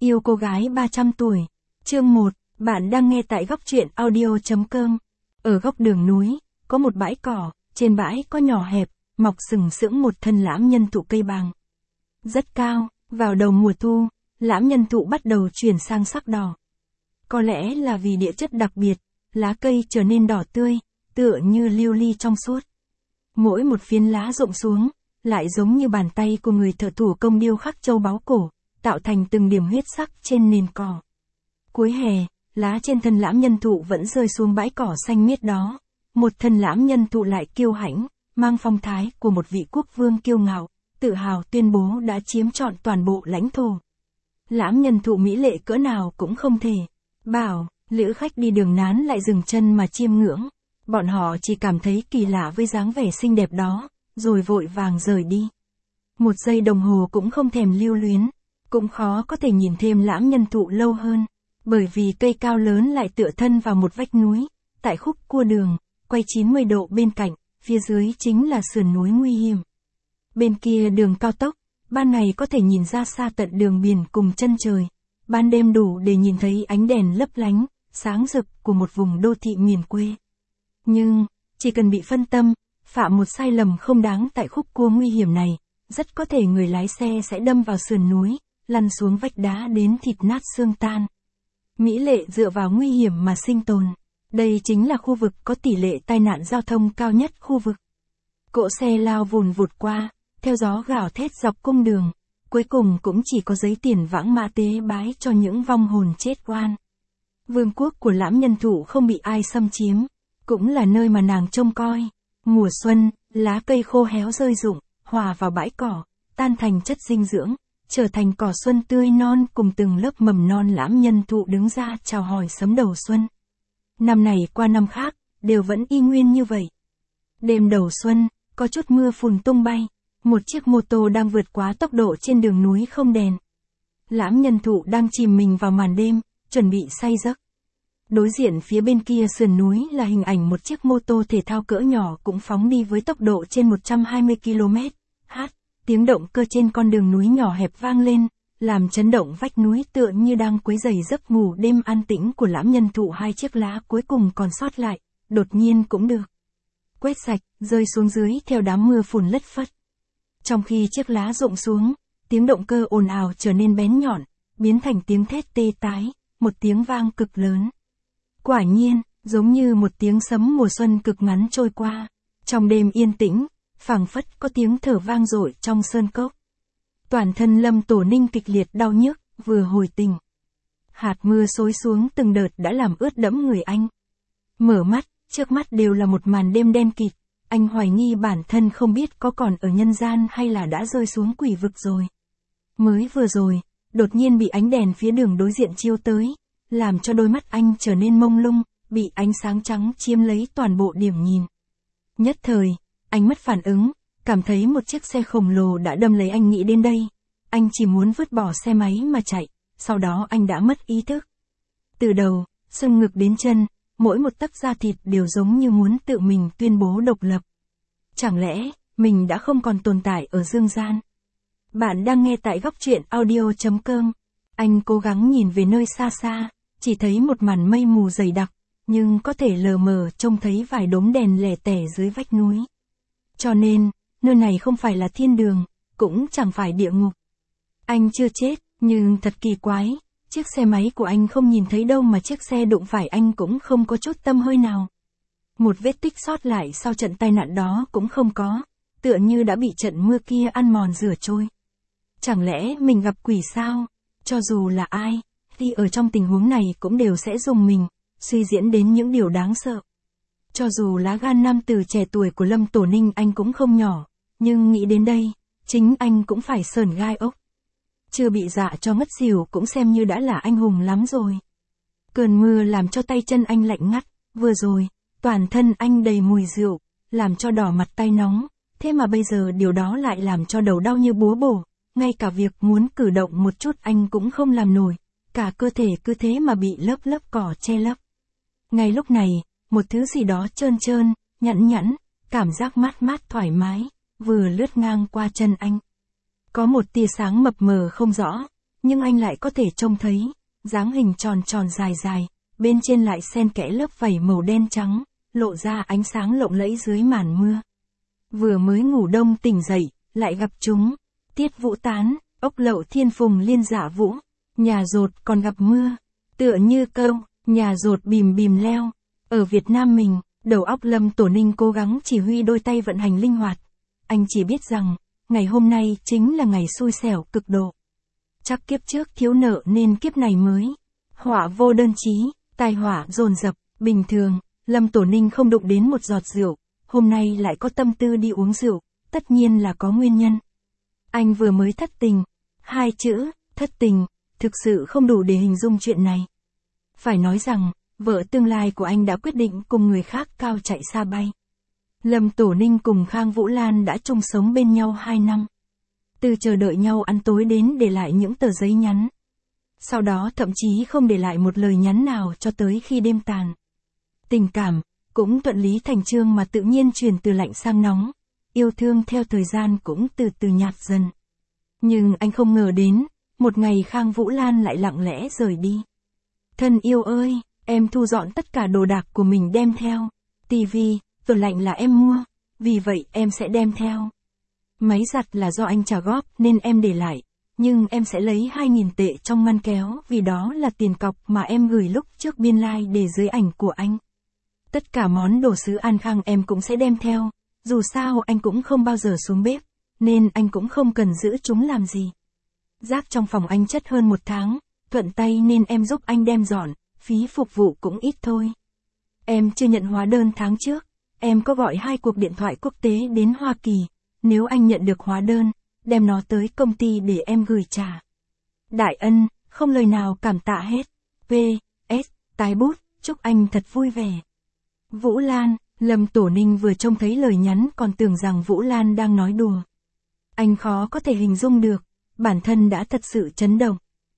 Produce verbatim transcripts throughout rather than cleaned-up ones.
Yêu cô gái ba trăm tuổi. Chương một, bạn đang nghe tại góc truyện audio chấm com. Ở góc đường núi, có một bãi cỏ, trên bãi có nhỏ hẹp, mọc sừng sững một thân lãm nhân thụ cây bàng. Rất cao, vào đầu mùa thu, lãm nhân thụ bắt đầu chuyển sang sắc đỏ. Có lẽ là vì địa chất đặc biệt, lá cây trở nên đỏ tươi, tựa như lưu ly trong suốt. Mỗi một phiến lá rụng xuống, lại giống như bàn tay của người thợ thủ công điêu khắc châu báu cổ, tạo thành từng điểm huyết sắc trên nền cỏ. Cuối hè, lá trên thân lãm nhân thụ vẫn rơi xuống bãi cỏ xanh miết đó. Một thân lãm nhân thụ lại kiêu hãnh, mang phong thái của một vị quốc vương kiêu ngạo, tự hào tuyên bố đã chiếm trọn toàn bộ lãnh thổ. Lãm nhân thụ mỹ lệ cỡ nào cũng không thể bảo, lữ khách đi đường nán lại dừng chân mà chiêm ngưỡng. Bọn họ chỉ cảm thấy kỳ lạ với dáng vẻ xinh đẹp đó, rồi vội vàng rời đi. Một giây đồng hồ cũng không thèm lưu luyến, cũng khó có thể nhìn thêm lãm nhân thụ lâu hơn, bởi vì cây cao lớn lại tựa thân vào một vách núi, tại khúc cua đường, quay chín mươi độ bên cạnh, phía dưới chính là sườn núi nguy hiểm. Bên kia đường cao tốc, ban ngày có thể nhìn ra xa tận đường biển cùng chân trời, ban đêm đủ để nhìn thấy ánh đèn lấp lánh, sáng rực của một vùng đô thị miền quê. Nhưng, chỉ cần bị phân tâm, phạm một sai lầm không đáng tại khúc cua nguy hiểm này, rất có thể người lái xe sẽ đâm vào sườn núi, lăn xuống vách đá đến thịt nát xương tan. Mỹ lệ dựa vào nguy hiểm mà sinh tồn. Đây chính là khu vực có tỷ lệ tai nạn giao thông cao nhất khu vực. Cỗ xe lao vùn vụt qua, theo gió gào thét dọc cung đường, cuối cùng cũng chỉ có giấy tiền vãng mã tế bái cho những vong hồn chết oan. Vương quốc của lãm nhân thụ không bị ai xâm chiếm, cũng là nơi mà nàng trông coi. Mùa xuân, lá cây khô héo rơi rụng, hòa vào bãi cỏ, tan thành chất dinh dưỡng, trở thành cỏ xuân tươi non cùng từng lớp mầm non lãm nhân thụ đứng ra chào hỏi sớm đầu xuân. Năm này qua năm khác, đều vẫn y nguyên như vậy. Đêm đầu xuân, có chút mưa phùn tung bay, một chiếc mô tô đang vượt quá tốc độ trên đường núi không đèn. Lãm nhân thụ đang chìm mình vào màn đêm, chuẩn bị say giấc. Đối diện phía bên kia sườn núi là hình ảnh một chiếc mô tô thể thao cỡ nhỏ cũng phóng đi với tốc độ trên một trăm hai mươi ki lô mét h. Tiếng động cơ trên con đường núi nhỏ hẹp vang lên, làm chấn động vách núi tựa như đang quấy rầy giấc ngủ đêm an tĩnh của lãm nhân thụ. Hai chiếc lá cuối cùng còn sót lại, đột nhiên cũng được quét sạch, rơi xuống dưới theo đám mưa phùn lất phất. Trong khi chiếc lá rụng xuống, tiếng động cơ ồn ào trở nên bén nhọn, biến thành tiếng thét tê tái, một tiếng vang cực lớn. Quả nhiên, giống như một tiếng sấm mùa xuân cực ngắn trôi qua. Trong đêm yên tĩnh, phảng phất có tiếng thở vang dội trong sơn cốc. Toàn thân Lâm Tổ Ninh kịch liệt đau nhức, vừa hồi tình. Hạt mưa xối xuống từng đợt đã làm ướt đẫm người anh. Mở mắt, trước mắt đều là một màn đêm đen kịt. Anh hoài nghi bản thân không biết có còn ở nhân gian hay là đã rơi xuống quỷ vực rồi. Mới vừa rồi, đột nhiên bị ánh đèn phía đường đối diện chiếu tới, làm cho đôi mắt anh trở nên mông lung, bị ánh sáng trắng chiếm lấy toàn bộ điểm nhìn. Nhất thời, anh mất phản ứng, cảm thấy một chiếc xe khổng lồ đã đâm lấy anh. Nghĩ đến đây, anh chỉ muốn vứt bỏ xe máy mà chạy, sau đó anh đã mất ý thức. Từ đầu, xương ngực đến chân, mỗi một tấc da thịt đều giống như muốn tự mình tuyên bố độc lập. Chẳng lẽ, mình đã không còn tồn tại ở dương gian? Bạn đang nghe tại góc truyện audio chấm com. Anh cố gắng nhìn về nơi xa xa, chỉ thấy một màn mây mù dày đặc, nhưng có thể lờ mờ trông thấy vài đốm đèn lẻ tẻ dưới vách núi. Cho nên, nơi này không phải là thiên đường, cũng chẳng phải địa ngục. Anh chưa chết, nhưng thật kỳ quái, chiếc xe máy của anh không nhìn thấy đâu mà chiếc xe đụng phải anh cũng không có chút tăm hơi nào. Một vết tích sót lại sau trận tai nạn đó cũng không có, tựa như đã bị trận mưa kia ăn mòn rửa trôi. Chẳng lẽ mình gặp quỷ sao? Cho dù là ai, thì ở trong tình huống này cũng đều sẽ dùng mình, suy diễn đến những điều đáng sợ. Cho dù lá gan nam tử trẻ tuổi của Lâm Tổ Ninh anh cũng không nhỏ, nhưng nghĩ đến đây, chính anh cũng phải sởn gai ốc. Chưa bị dọa cho ngất xỉu cũng xem như đã là anh hùng lắm rồi. Cơn mưa làm cho tay chân anh lạnh ngắt, vừa rồi, toàn thân anh đầy mùi rượu, làm cho đỏ mặt tay nóng, thế mà bây giờ điều đó lại làm cho đầu đau như búa bổ, ngay cả việc muốn cử động một chút anh cũng không làm nổi, cả cơ thể cứ thế mà bị lớp lớp cỏ che lấp. Ngay lúc này, một thứ gì đó trơn trơn, nhẵn nhẵn, cảm giác mát mát thoải mái, vừa lướt ngang qua chân anh. Có một tia sáng mập mờ không rõ, nhưng anh lại có thể trông thấy, dáng hình tròn tròn dài dài, bên trên lại xen kẽ lớp vảy màu đen trắng, lộ ra ánh sáng lộng lẫy dưới màn mưa. Vừa mới ngủ đông tỉnh dậy, lại gặp chúng, Tiết Vũ Tán, ốc lậu Thiên Phùng Liên Dạ Vũ, nhà dột còn gặp mưa, tựa như câu, nhà dột bìm bìm leo. Ở Việt Nam mình, đầu óc Lâm Tổ Ninh cố gắng chỉ huy đôi tay vận hành linh hoạt. Anh chỉ biết rằng, ngày hôm nay chính là ngày xui xẻo cực độ. Chắc kiếp trước thiếu nợ nên kiếp này mới. Họa vô đơn chí, tai họa dồn dập, bình thường, Lâm Tổ Ninh không đụng đến một giọt rượu, hôm nay lại có tâm tư đi uống rượu, tất nhiên là có nguyên nhân. Anh vừa mới thất tình, hai chữ, thất tình, thực sự không đủ để hình dung chuyện này. Phải nói rằng, vợ tương lai của anh đã quyết định cùng người khác cao chạy xa bay. Lâm Tổ Ninh cùng Khang Vũ Lan đã chung sống bên nhau hai năm. Từ chờ đợi nhau ăn tối đến để lại những tờ giấy nhắn. Sau đó thậm chí không để lại một lời nhắn nào cho tới khi đêm tàn. Tình cảm, cũng thuận lý thành chương mà tự nhiên chuyển từ lạnh sang nóng. Yêu thương theo thời gian cũng từ từ nhạt dần. Nhưng anh không ngờ đến, một ngày Khang Vũ Lan lại lặng lẽ rời đi. Thân yêu ơi, em thu dọn tất cả đồ đạc của mình đem theo. Tivi, tủ lạnh là em mua, vì vậy em sẽ đem theo. Máy giặt là do anh trả góp nên em để lại, nhưng em sẽ lấy hai nghìn tệ trong ngăn kéo vì đó là tiền cọc mà em gửi lúc trước biên lai để dưới ảnh của anh. Tất cả món đồ sứ An Khang em cũng sẽ đem theo, dù sao anh cũng không bao giờ xuống bếp, nên anh cũng không cần giữ chúng làm gì. Rác trong phòng anh chất hơn một tháng, thuận tay nên em giúp anh đem dọn, phí phục vụ cũng ít thôi. Em chưa nhận hóa đơn tháng trước, em có gọi hai cuộc điện thoại quốc tế đến Hoa Kỳ, nếu anh nhận được hóa đơn, đem nó tới công ty để em gửi trả. Đại ân, không lời nào cảm tạ hết. pê ét, tái bút, chúc anh thật vui vẻ. Vũ Lan, Lâm Tổ Ninh vừa trông thấy lời nhắn còn tưởng rằng Vũ Lan đang nói đùa. Anh khó có thể hình dung được, bản thân đã thật sự chấn động.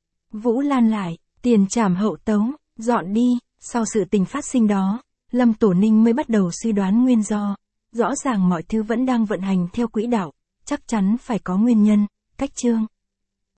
Vũ Lan lại, tiền trảm hậu tấu, dọn đi, sau sự tình phát sinh đó, Lâm Tổ Ninh mới bắt đầu suy đoán nguyên do. Rõ ràng mọi thứ vẫn đang vận hành theo quỹ đạo, chắc chắn phải có nguyên nhân, cách chương.